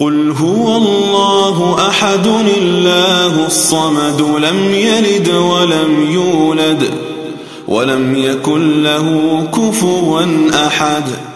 قل هو الله أحد الله الصمد لم يلد ولم يولد ولم يكن له كفوا أحد.